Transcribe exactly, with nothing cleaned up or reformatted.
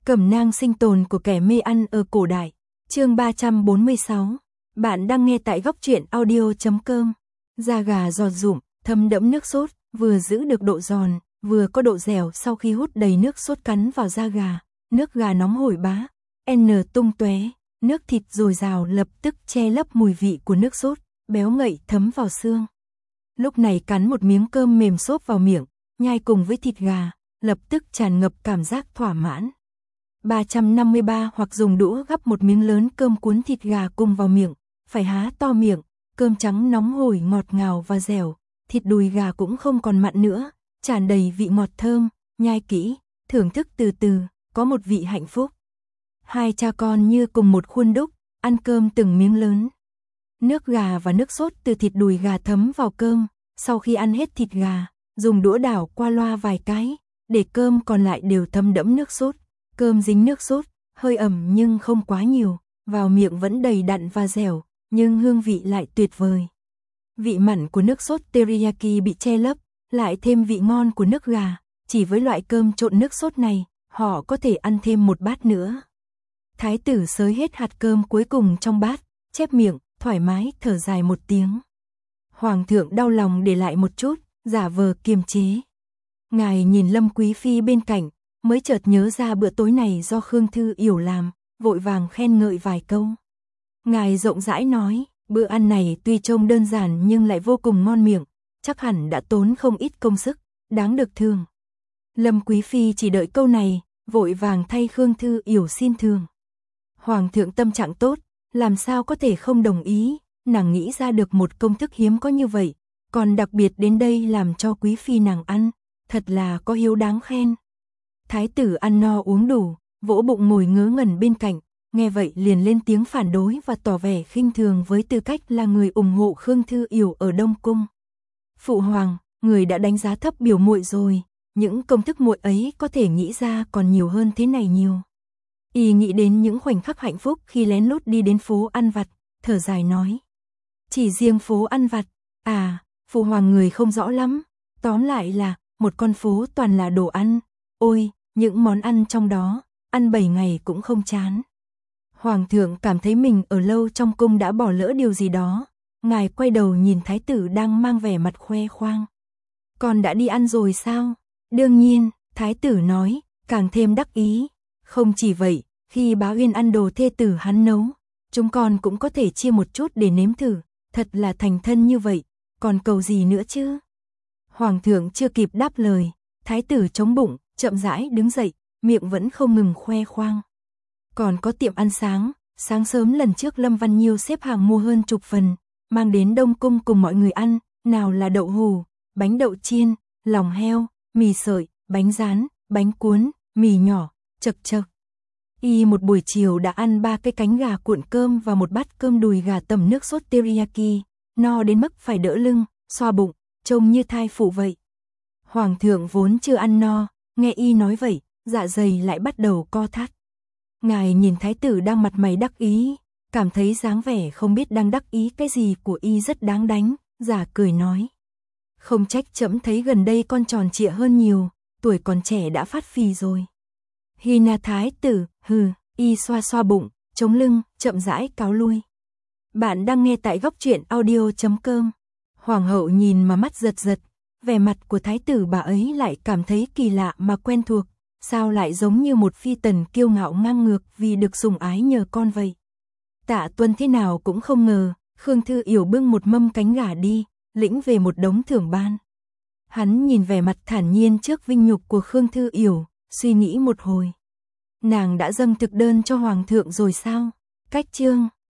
Cẩm nang sinh tồn của kẻ mê ăn ở cổ đại. Chương ba trăm bốn mươi sáu. Bạn đang nghe tại góc truyện audio chấm com. Da gà giòn rụm, thấm đẫm nước sốt, vừa giữ được độ giòn, vừa có độ dẻo sau khi hút đầy nước sốt cắn vào da gà. Nước gà nóng hổi bá, N tung tóe, nước thịt dồi dào lập tức che lấp mùi vị của nước sốt, béo ngậy thấm vào xương. Lúc này cắn một miếng cơm mềm xốp vào miệng, nhai cùng với thịt gà, lập tức tràn ngập cảm giác thỏa mãn. ba trăm năm mươi ba hoặc dùng đũa gắp một miếng lớn cơm cuốn thịt gà cùng vào miệng, phải há to miệng, cơm trắng nóng hổi ngọt ngào và dẻo, thịt đùi gà cũng không còn mặn nữa, tràn đầy vị ngọt thơm, nhai kỹ, thưởng thức từ từ, có một vị hạnh phúc. Hai cha con như cùng một khuôn đúc, ăn cơm từng miếng lớn. Nước gà và nước sốt từ thịt đùi gà thấm vào cơm, sau khi ăn hết thịt gà, dùng đũa đảo qua loa vài cái, để cơm còn lại đều thấm đẫm nước sốt. Cơm dính nước sốt, hơi ẩm nhưng không quá nhiều, vào miệng vẫn đầy đặn và dẻo, nhưng hương vị lại tuyệt vời. Vị mặn của nước sốt teriyaki bị che lấp, lại thêm vị ngon của nước gà, chỉ với loại cơm trộn nước sốt này, họ có thể ăn thêm một bát nữa. Thái tử xới hết hạt cơm cuối cùng trong bát, chép miệng, thoải mái thở dài một tiếng. Hoàng thượng đau lòng để lại một chút, giả vờ kiềm chế. Ngài nhìn Lâm Quý Phi bên cạnh, mới chợt nhớ ra bữa tối này do Khương Thư Yểu làm, vội vàng khen ngợi vài câu. Ngài rộng rãi nói, bữa ăn này tuy trông đơn giản nhưng lại vô cùng ngon miệng, chắc hẳn đã tốn không ít công sức, đáng được thưởng. Lâm Quý Phi chỉ đợi câu này, vội vàng thay Khương Thư Yểu xin thưởng. Hoàng thượng tâm trạng tốt, làm sao có thể không đồng ý, nàng nghĩ ra được một công thức hiếm có như vậy, còn đặc biệt đến đây làm cho Quý Phi nàng ăn, thật là có hiếu đáng khen. Thái tử ăn no uống đủ, vỗ bụng ngồi ngớ ngẩn bên cạnh, nghe vậy liền lên tiếng phản đối và tỏ vẻ khinh thường với tư cách là người ủng hộ Khương Thư Yểu ở Đông Cung. Phụ hoàng, người đã đánh giá thấp biểu muội rồi, những công thức muội ấy có thể nghĩ ra còn nhiều hơn thế này nhiều. Y nghĩ đến những khoảnh khắc hạnh phúc khi lén lút đi đến phố ăn vặt, thở dài nói. Chỉ riêng phố ăn vặt, à, phụ hoàng người không rõ lắm, tóm lại là một con phố toàn là đồ ăn, ôi, những món ăn trong đó, ăn bảy ngày cũng không chán. Hoàng thượng cảm thấy mình ở lâu trong cung đã bỏ lỡ điều gì đó, ngài quay đầu nhìn thái tử đang mang vẻ mặt khoe khoang. Con đã đi ăn rồi sao? Đương nhiên, thái tử nói, càng thêm đắc ý. Không chỉ vậy, khi Bá Uyên ăn đồ thê tử hắn nấu, chúng con cũng có thể chia một chút để nếm thử, thật là thành thân như vậy, còn cầu gì nữa chứ? Hoàng thượng chưa kịp đáp lời, thái tử chống bụng, chậm rãi đứng dậy, miệng vẫn không ngừng khoe khoang. Còn có tiệm ăn sáng, sáng sớm lần trước Lâm Văn Nhiêu xếp hàng mua hơn chục phần, mang đến Đông Cung cùng mọi người ăn, nào là đậu hù, bánh đậu chiên, lòng heo, mì sợi, bánh rán, bánh cuốn, mì nhỏ, chật chật. Y một buổi chiều đã ăn ba cái cánh gà cuộn cơm và một bát cơm đùi gà tẩm nước sốt teriyaki, no đến mức phải đỡ lưng, xoa bụng, trông như thai phụ vậy. Hoàng thượng vốn chưa ăn no, nghe Y nói vậy, dạ dày lại bắt đầu co thắt. Ngài nhìn thái tử đang mặt mày đắc ý, cảm thấy dáng vẻ không biết đang đắc ý cái gì của Y rất đáng đánh, giả cười nói. Không trách trẫm thấy gần đây con tròn trịa hơn nhiều, tuổi còn trẻ đã phát phì rồi. Hi na thái tử, hừ, Y xoa xoa bụng, chống lưng, chậm rãi cáo lui. Bạn đang nghe tại góc truyện audio chấm com. Hoàng hậu nhìn mà mắt giật giật, vẻ mặt của thái tử bà ấy lại cảm thấy kỳ lạ mà quen thuộc, sao lại giống như một phi tần kiêu ngạo ngang ngược vì được sủng ái nhờ con vậy. Tạ Tuân thế nào cũng không ngờ, Khương Thư Yểu bưng một mâm cánh gà đi, lĩnh về một đống thưởng ban. Hắn nhìn vẻ mặt thản nhiên trước vinh nhục của Khương Thư Yểu, suy nghĩ một hồi. Nàng đã dâng thực đơn cho hoàng thượng rồi sao? Cách chương